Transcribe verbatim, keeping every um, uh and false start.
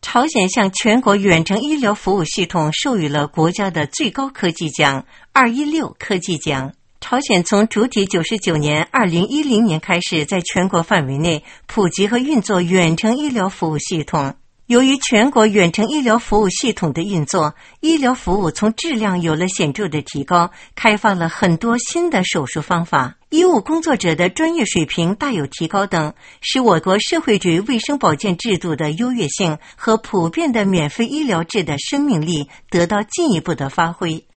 朝鲜向全国远程医疗服务系统授予了国家的最高科技奖二一六科技奖。朝鲜从主体九十九年二零一零年开始，在全国范围内普及和运作远程医疗服务系统。由于全国远程医疗服务系统的运作，医疗服务从质量有了显著的提高，开发了很多新的手术方法，医务工作者的专业水平大有提高等，使我国社会主义卫生保健制度的优越性和普遍的免费医疗制的生命力得到进一步的发挥。